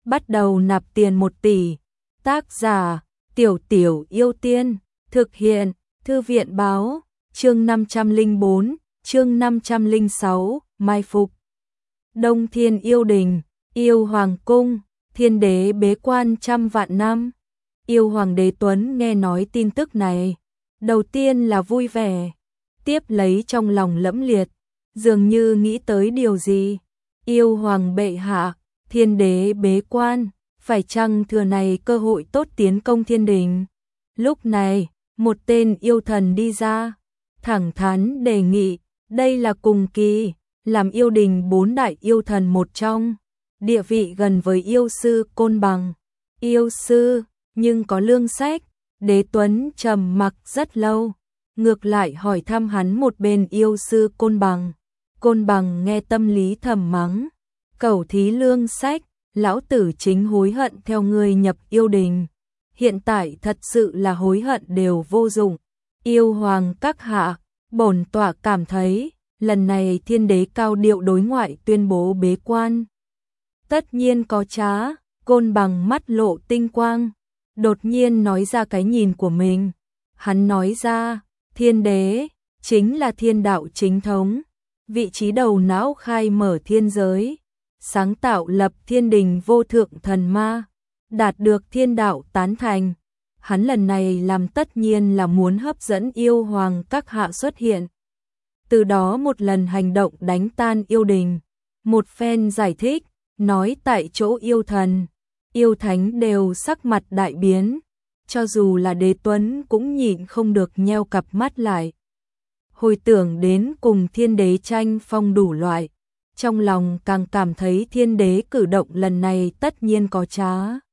bắt đầu nạp tiền 1 tỷ. Tác giả, Tiểu Tiểu Yêu Tiên, thực hiện, Thư viện báo, chương 504, chương 506, mai phục. Đông Thiên Yêu Đình, Yêu Hoàng Cung, Thiên Đế bế quan 100 vạn năm. Yêu Hoàng Đế Tuấn nghe nói tin tức này, đầu tiên là vui vẻ, tiếp lấy trong lòng lẫm liệt, dường như nghĩ tới điều gì. Yêu Hoàng bệ hạ, Thiên Đế bế quan, phải chăng thừa này cơ hội tốt tiến công thiên đình? Lúc này, một tên yêu thần đi ra, thẳng thắn đề nghị, đây là cùng kỳ, làm yêu đình 4 đại yêu thần một trong, địa vị gần với yêu sư Côn Bằng. Yêu sư, nhưng có lương sách. Đế Tuấn trầm mặc rất lâu, ngược lại hỏi thăm hắn một bên yêu sư Côn Bằng. Côn Bằng nghe tâm lý thầm mắng, cẩu thí lương sách, lão tử chính hối hận theo ngươi nhập yêu đình. Hiện tại thật sự là hối hận đều vô dụng. Yêu Hoàng các hạ, bổn tọa cảm thấy, lần này Thiên Đế cao điệu đối ngoại tuyên bố bế quan. Tất nhiên có trá. Côn Bằng mắt lộ tinh quang, đột nhiên nói ra cái nhìn của mình. Hắn nói ra, Thiên Đế chính là thiên đạo chính thống, vị trí đầu não khai mở thiên giới, sáng tạo lập thiên đình vô thượng thần ma, đạt được thiên đạo tán thành. Hắn lần này làm tất nhiên là muốn hấp dẫn yêu hoàng các hạ xuất hiện, từ đó một lần hành động đánh tan yêu đình. Một phen giải thích, nói tại chỗ yêu thần, yêu thánh đều sắc mặt đại biến, cho dù là Đế Tuấn cũng nhịn không được nheo cặp mắt lại. Hồi tưởng đến cùng Thiên Đế tranh phong đủ loại, trong lòng càng cảm thấy Thiên Đế cử động lần này tất nhiên có trá.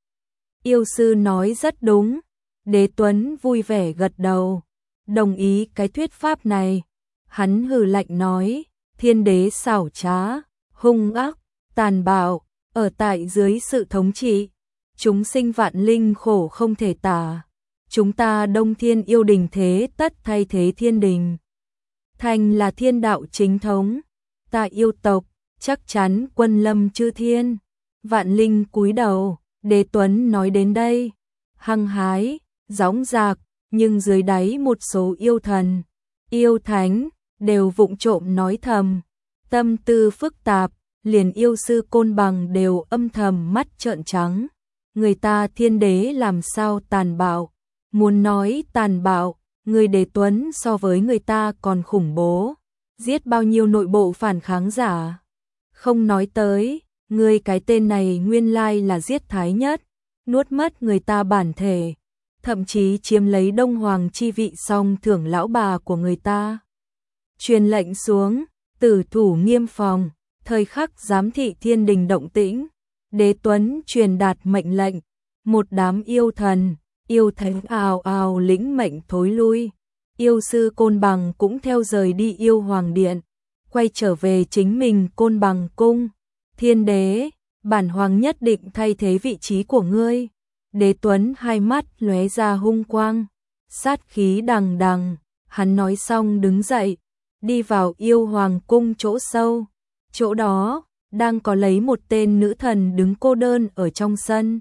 Yêu sư nói rất đúng. Đế Tuấn vui vẻ gật đầu, đồng ý cái thuyết pháp này. Hắn hừ lạnh nói, Thiên Đế xảo trá, hung ác, tàn bạo, ở tại dưới sự thống trị, chúng sinh vạn linh khổ không thể tả. Chúng ta Đông Thiên Yêu Đình thế tất thay thế thiên đình, thành là thiên đạo chính thống. Ta yêu tộc chắc chắn quân lâm chư thiên, vạn linh cúi đầu. Đế Tuấn nói đến đây, hăng hái, dõng dạc, nhưng dưới đáy một số yêu thần, yêu thánh đều vụng trộm nói thầm, tâm tư phức tạp. Liền yêu sư Côn Bằng đều âm thầm mắt trợn trắng. Người ta Thiên Đế làm sao tàn bạo? Muốn nói tàn bạo, người Đế Tuấn so với người ta còn khủng bố. Giết bao nhiêu nội bộ phản kháng giả? Không nói tới, người cái tên này nguyên lai là giết Thái Nhất, nuốt mất người ta bản thể, thậm chí chiếm lấy Đông Hoàng chi vị song thưởng lão bà của người ta. Truyền lệnh xuống, tử thủ nghiêm phòng. Thời khắc giám thị thiên đình động tĩnh, Đế Tuấn truyền đạt mệnh lệnh, một đám yêu thần, yêu thánh ào ào lĩnh mệnh thối lui. Yêu sư Côn Bằng cũng theo rời đi yêu hoàng điện, quay trở về chính mình Côn Bằng cung. Thiên Đế, bản hoàng nhất định thay thế vị trí của ngươi. Đế Tuấn hai mắt lóe ra hung quang, sát khí đằng đằng. Hắn nói xong đứng dậy, đi vào yêu hoàng cung chỗ sâu. Chỗ đó, đang có lấy một tên nữ thần đứng cô đơn ở trong sân.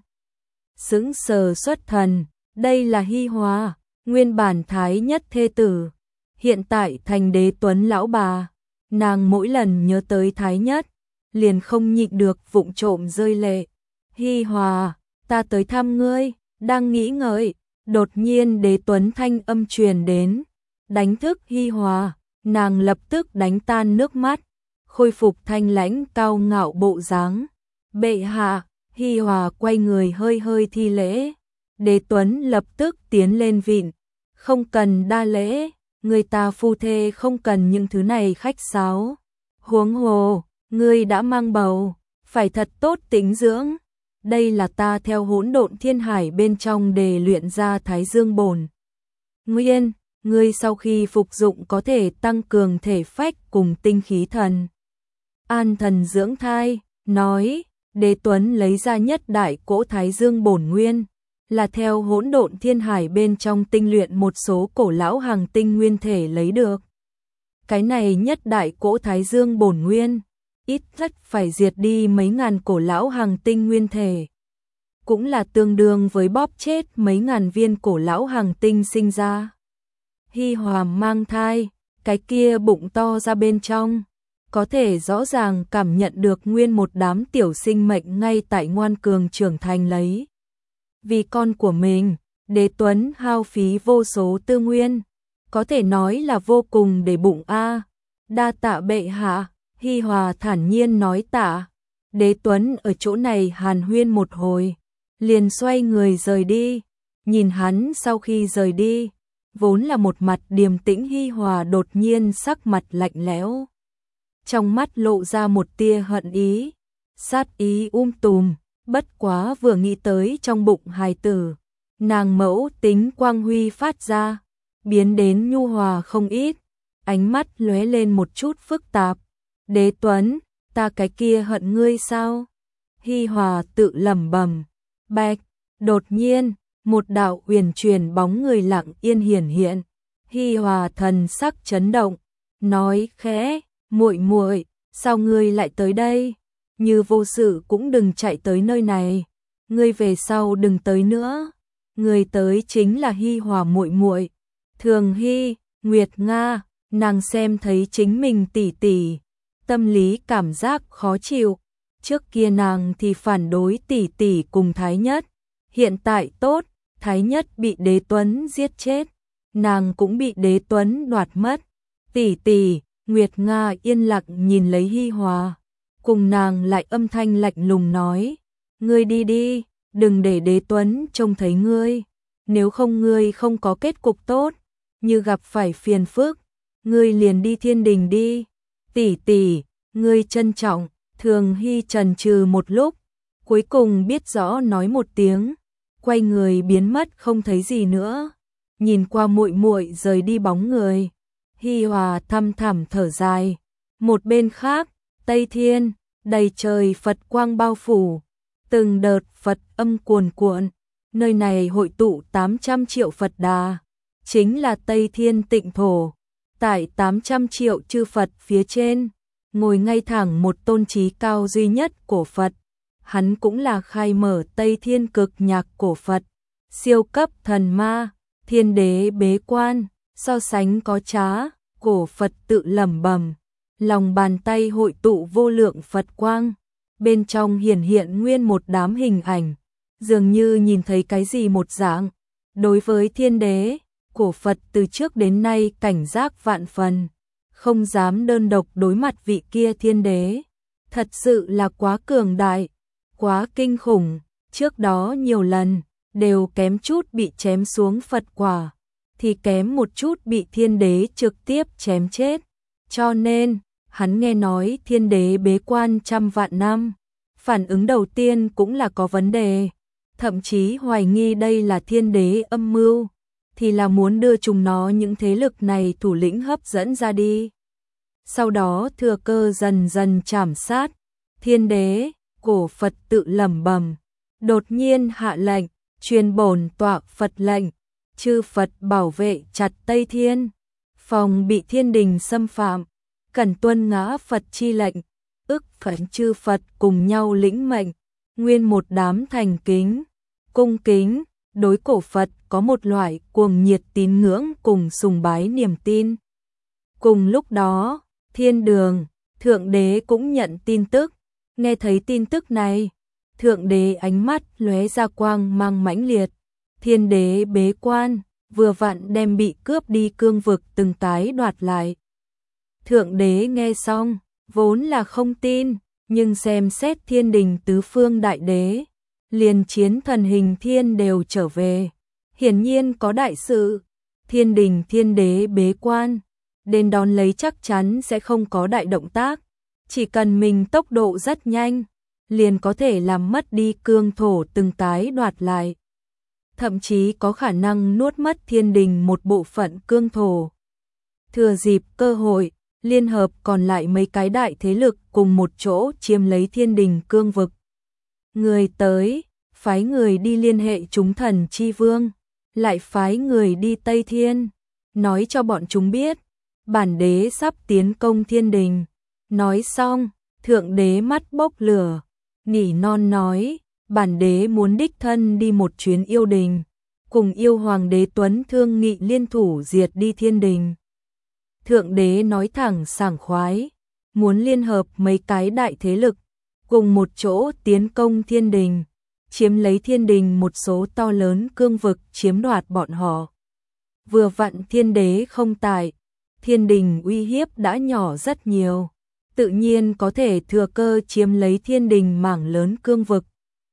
Sững sờ xuất thần, đây là Hi Hòa, nguyên bản Thái Nhất thê tử, hiện tại thành Đế Tuấn lão bà. Nàng mỗi lần nhớ tới Thái Nhất, liền không nhịn được vụng trộm rơi lệ. Hi Hòa, ta tới thăm ngươi. Đang nghĩ ngợi, đột nhiên Đế Tuấn thanh âm truyền đến, đánh thức Hi Hòa. Nàng lập tức đánh tan nước mắt, khôi phục thanh lãnh cao ngạo bộ dáng. Bệ hạ. Hi Hòa quay người hơi hơi thi lễ. Đế Tuấn lập tức tiến lên vịn, không cần đa lễ, người ta phu thê không cần những thứ này khách sáo. Huống hồ, ngươi đã mang bầu, phải thật tốt tĩnh dưỡng. Đây là ta theo hỗn độn thiên hải bên trong để luyện ra Thái Dương bổn nguyên, ngươi sau khi phục dụng có thể tăng cường thể phách cùng tinh khí thần. An thần dưỡng thai, nói. Đế Tuấn lấy ra nhất đại cỗ Thái Dương bổn nguyên, là theo hỗn độn thiên hải bên trong tinh luyện một số cổ lão hàng tinh nguyên thể lấy được. Cái này nhất đại cỗ Thái Dương bổn nguyên, ít nhất phải diệt đi mấy ngàn cổ lão hàng tinh nguyên thể, cũng là tương đương với bóp chết mấy ngàn viên cổ lão hàng tinh sinh ra. Hi Hòa mang thai, cái kia bụng to ra bên trong, có thể rõ ràng cảm nhận được nguyên một đám tiểu sinh mệnh ngay tại ngoan cường trưởng thành lấy. Vì con của mình, Đế Tuấn hao phí vô số tư nguyên, có thể nói là vô cùng để bụng a. Đa tạ bệ hạ, Hi Hòa thản nhiên nói tạ. Đế Tuấn ở chỗ này hàn huyên một hồi, liền xoay người rời đi. Nhìn hắn sau khi rời đi, vốn là một mặt điềm tĩnh Hi Hòa đột nhiên sắc mặt lạnh lẽo. Trong mắt lộ ra một tia hận ý, sát ý tùm, bất quá vừa nghĩ tới trong bụng hài tử, nàng mẫu tính quang huy phát ra, biến đến nhu hòa không ít, ánh mắt lóe lên một chút phức tạp. Đế Tuấn, ta cái kia hận ngươi sao? Hi Hòa tự lẩm bẩm. Bạch, đột nhiên, một đạo uyển chuyển bóng người lặng yên hiển hiện. Hi Hòa thần sắc chấn động, nói khẽ, muội muội, sao ngươi lại tới đây? Như vô sự cũng đừng chạy tới nơi này, ngươi về sau đừng tới nữa. Người tới chính là Hi Hòa muội muội, Thường Hy, Nguyệt Nga. Nàng xem thấy chính mình tỷ tỷ, tâm lý cảm giác khó chịu. Trước kia nàng thì phản đối tỷ tỷ cùng Thái Nhất, hiện tại tốt, Thái Nhất bị Đế Tuấn giết chết, nàng cũng bị Đế Tuấn đoạt mất. Tỷ tỷ, Nguyệt Nga yên lặng nhìn lấy Hi Hòa, cùng nàng lại âm thanh lạnh lùng nói, ngươi đi đi, đừng để Đế Tuấn trông thấy ngươi, nếu không ngươi không có kết cục tốt, như gặp phải phiền phức, ngươi liền đi thiên đình đi. Tỷ tỷ, ngươi trân trọng. Thường Hy chần chừ một lúc, cuối cùng biết rõ nói một tiếng, quay người biến mất không thấy gì nữa. Nhìn qua muội muội rời đi bóng người, Hi Hòa thăm thẳm thở dài. Một bên khác, Tây Thiên, đầy trời Phật quang bao phủ, từng đợt Phật âm cuồn cuộn, nơi này hội tụ 800 triệu Phật Đà, chính là Tây Thiên tịnh thổ. Tại 800 triệu chư Phật phía trên, ngồi ngay thẳng một tôn trí cao duy nhất của Phật. Hắn cũng là khai mở Tây Thiên cực nhạc của Phật, siêu cấp thần ma, thiên đế bế quan, so sánh có trá, cổ Phật tự lẩm bẩm, lòng bàn tay hội tụ vô lượng Phật quang, bên trong hiển hiện nguyên một đám hình ảnh, dường như nhìn thấy cái gì một dạng. Đối với thiên đế, cổ Phật từ trước đến nay cảnh giác vạn phần, không dám đơn độc đối mặt vị kia thiên đế. Thật sự là quá cường đại, quá kinh khủng, trước đó nhiều lần, đều kém chút bị chém xuống Phật quả, thì kém một chút bị thiên đế trực tiếp chém chết. Cho nên, hắn nghe nói thiên đế bế quan trăm vạn năm, phản ứng đầu tiên cũng là có vấn đề, thậm chí hoài nghi đây là thiên đế âm mưu, thì là muốn đưa chúng nó những thế lực này thủ lĩnh hấp dẫn ra đi. Sau đó thừa cơ dần dần trảm sát. Thiên đế, cổ Phật tự lẩm bẩm, đột nhiên hạ lệnh, truyền bổn tọa Phật lệnh, chư Phật bảo vệ chặt Tây Thiên, phòng bị thiên đình xâm phạm, cần tuân ngã Phật chi lệnh, ức phấn chư Phật cùng nhau lĩnh mệnh, nguyên một đám thành kính, cung kính, đối cổ Phật có một loại cuồng nhiệt tín ngưỡng cùng sùng bái niềm tin. Cùng lúc đó, thiên đường, Thượng Đế cũng nhận tin tức, nghe thấy tin tức này, Thượng Đế ánh mắt lóe ra quang mang mãnh liệt, thiên đế bế quan, vừa vặn đem bị cướp đi cương vực từng cái đoạt lại. Thượng Đế nghe xong, vốn là không tin, nhưng xem xét thiên đình tứ phương đại đế, liền chiến thần hình thiên đều trở về, hiển nhiên có đại sự. Thiên đình thiên đế bế quan, đến đón lấy chắc chắn sẽ không có đại động tác, chỉ cần mình tốc độ rất nhanh, liền có thể làm mất đi cương thổ từng tái đoạt lại. Thậm chí có khả năng nuốt mất thiên đình một bộ phận cương thổ. Thừa dịp cơ hội, liên hợp còn lại mấy cái đại thế lực cùng một chỗ chiếm lấy thiên đình cương vực. Người tới, phái người đi liên hệ chúng thần chi vương, lại phái người đi Tây Thiên, nói cho bọn chúng biết, bản đế sắp tiến công thiên đình. Nói xong, Thượng Đế mắt bốc lửa, nỉ non nói, bản đế muốn đích thân đi một chuyến yêu đình, cùng yêu hoàng đế Tuấn thương nghị liên thủ diệt đi thiên đình. Thượng đế nói thẳng sảng khoái, muốn liên hợp mấy cái đại thế lực, cùng một chỗ tiến công thiên đình, chiếm lấy thiên đình một số to lớn cương vực, chiếm đoạt bọn họ. Vừa vặn thiên đế không tại, thiên đình uy hiếp đã nhỏ rất nhiều, tự nhiên có thể thừa cơ chiếm lấy thiên đình mảng lớn cương vực.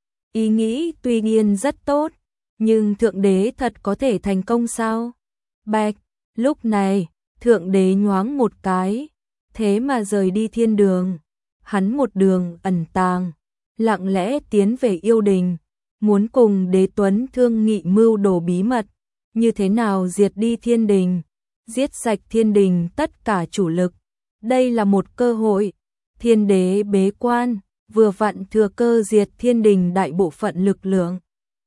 Ý nghĩ tuy nhiên rất tốt, nhưng thượng đế thật có thể thành công sao? Bạch, lúc này, thượng đế nhoáng một cái, thế mà rời đi thiên đường. Hắn một đường ẩn tàng, lặng lẽ tiến về yêu đình, muốn cùng đế Tuấn thương nghị mưu đồ bí mật, như thế nào diệt đi thiên đình, giết sạch thiên đình tất cả chủ lực. Đây là một cơ hội, thiên đế bế quan, vừa vặn thừa cơ diệt thiên đình đại bộ phận lực lượng.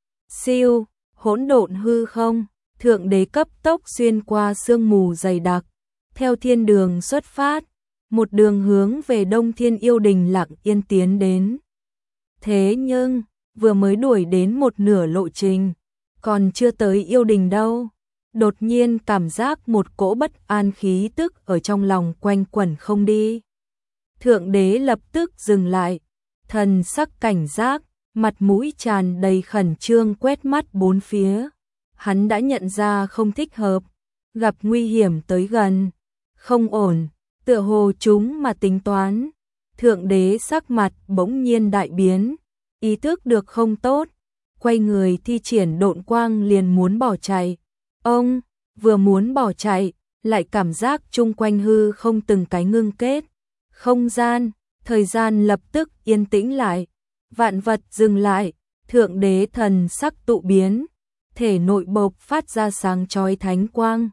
Siêu, hỗn độn hư không, thượng đế cấp tốc xuyên qua sương mù dày đặc, theo thiên đường xuất phát, một đường hướng về Đông Thiên yêu đình lặng yên tiến đến. Thế nhưng, vừa mới đuổi đến một nửa lộ trình, còn chưa tới yêu đình đâu, đột nhiên cảm giác một cỗ bất an khí tức ở trong lòng quanh quẩn không đi. Thượng đế lập tức dừng lại, thần sắc cảnh giác, mặt mũi tràn đầy khẩn trương quét mắt bốn phía. Hắn đã nhận ra không thích hợp, gặp nguy hiểm tới gần, không ổn, tựa hồ chúng mà tính toán. Thượng đế sắc mặt bỗng nhiên đại biến, ý thức được không tốt, quay người thi triển độn quang liền muốn bỏ chạy. Ông vừa muốn bỏ chạy, lại cảm giác chung quanh hư không từng cái ngưng kết, không gian, thời gian lập tức yên tĩnh lại, vạn vật dừng lại, thượng đế thần sắc tụ biến, thể nội bộc phát ra sáng chói thánh quang,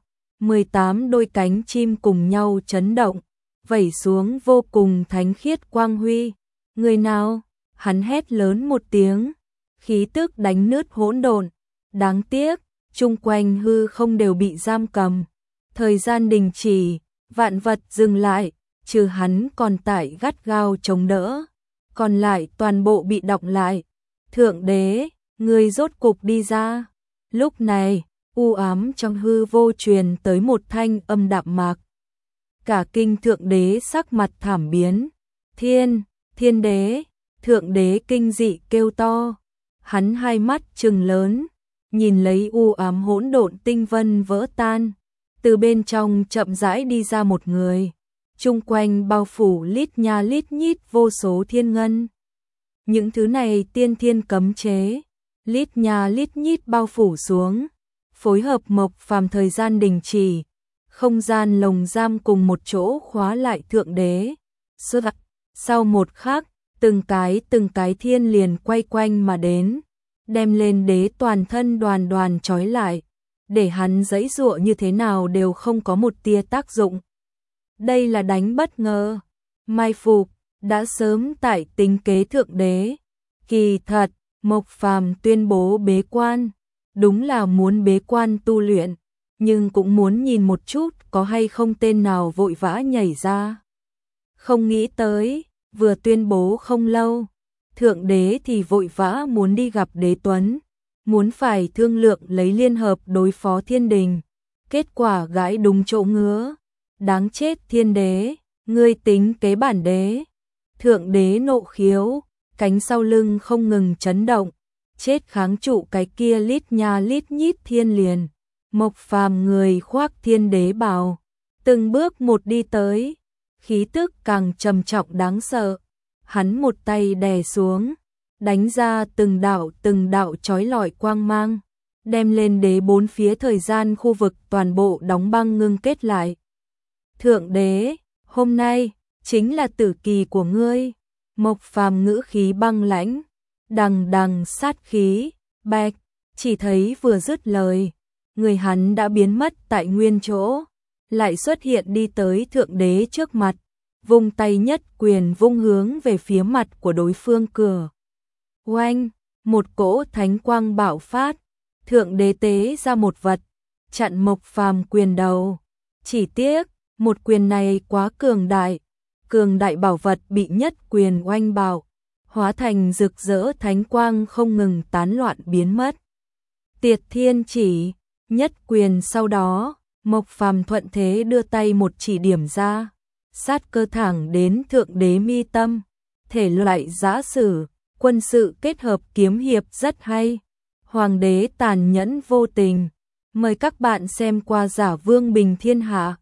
18 đôi cánh chim cùng nhau chấn động, vẩy xuống vô cùng thánh khiết quang huy. Người nào? Hắn hét lớn một tiếng, khí tức đánh nứt hỗn độn. Đáng tiếc, chung quanh hư không đều bị giam cầm, thời gian đình chỉ, vạn vật dừng lại, trừ hắn còn tại gắt gao chống đỡ, còn lại toàn bộ bị đọng lại. Thượng đế, người rốt cục đi ra. Lúc này, u ám trong hư vô truyền tới một thanh âm đạm mạc. Cả kinh thượng đế sắc mặt thảm biến. Thiên đế, thượng đế kinh dị kêu to. Hắn hai mắt trừng lớn, nhìn lấy u ám hỗn độn tinh vân vỡ tan. Từ bên trong chậm rãi đi ra một người. Chung quanh bao phủ lít nha lít nhít vô số thiên ngân. Những thứ này tiên thiên cấm chế, lít nha lít nhít bao phủ xuống, phối hợp Mộc Phàm thời gian đình chỉ, không gian lồng giam cùng một chỗ khóa lại thượng đế. Sau một khắc, từng cái thiên liền quay quanh mà đến, đem lên đế toàn thân đoàn đoàn trói lại, để hắn giãy giụa như thế nào đều không có một tia tác dụng. Đây là đánh bất ngờ, mai phục, đã sớm tại tính kế thượng đế. Kỳ thật, Mộc Phàm tuyên bố bế quan, đúng là muốn bế quan tu luyện, nhưng cũng muốn nhìn một chút có hay không tên nào vội vã nhảy ra. Không nghĩ tới, vừa tuyên bố không lâu, thượng đế thì vội vã muốn đi gặp đế Tuấn, muốn phải thương lượng lấy liên hợp đối phó thiên đình. Kết quả gãi đúng chỗ ngứa. Đáng chết thiên đế, ngươi tính kế bản đế. Thượng đế nộ khiếu, cánh sau lưng không ngừng chấn động, chết kháng trụ cái kia lít nha lít nhít thiên liền. Mộc Phàm người khoác thiên đế bào, từng bước một đi tới, khí tức càng trầm trọng đáng sợ. Hắn một tay đè xuống, đánh ra từng đạo chói lọi quang mang, đem lên đế bốn phía thời gian khu vực toàn bộ đóng băng ngưng kết lại. Thượng đế, hôm nay chính là tử kỳ của ngươi. Mộc Phàm ngữ khí băng lãnh, đằng đằng sát khí. Bạch, chỉ thấy vừa dứt lời, người hắn đã biến mất tại nguyên chỗ, lại xuất hiện đi tới thượng đế trước mặt, vung tay nhất quyền vung hướng về phía mặt của đối phương cửa. Oanh, một cỗ thánh quang bạo phát, thượng đế tế ra một vật, chặn Mộc Phàm quyền đầu. Chỉ tiếc, một quyền này quá cường đại bảo vật bị nhất quyền oanh bạo, hóa thành rực rỡ thánh quang không ngừng tán loạn biến mất. Tiệt thiên chỉ, nhất quyền sau đó, Mộc Phàm thuận thế đưa tay một chỉ điểm ra, sát cơ thẳng đến thượng đế mi tâm, thể loại giã sử, quân sự kết hợp kiếm hiệp rất hay. Hoàng đế tàn nhẫn vô tình. Mời các bạn xem qua Giả Vương Bình Thiên Hạ.